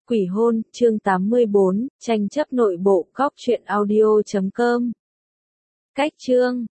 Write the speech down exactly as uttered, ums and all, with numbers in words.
Quỷ hôn, chương tám mươi bốn, tranh chấp nội bộ, góc truyện audio chấm com. Cách chương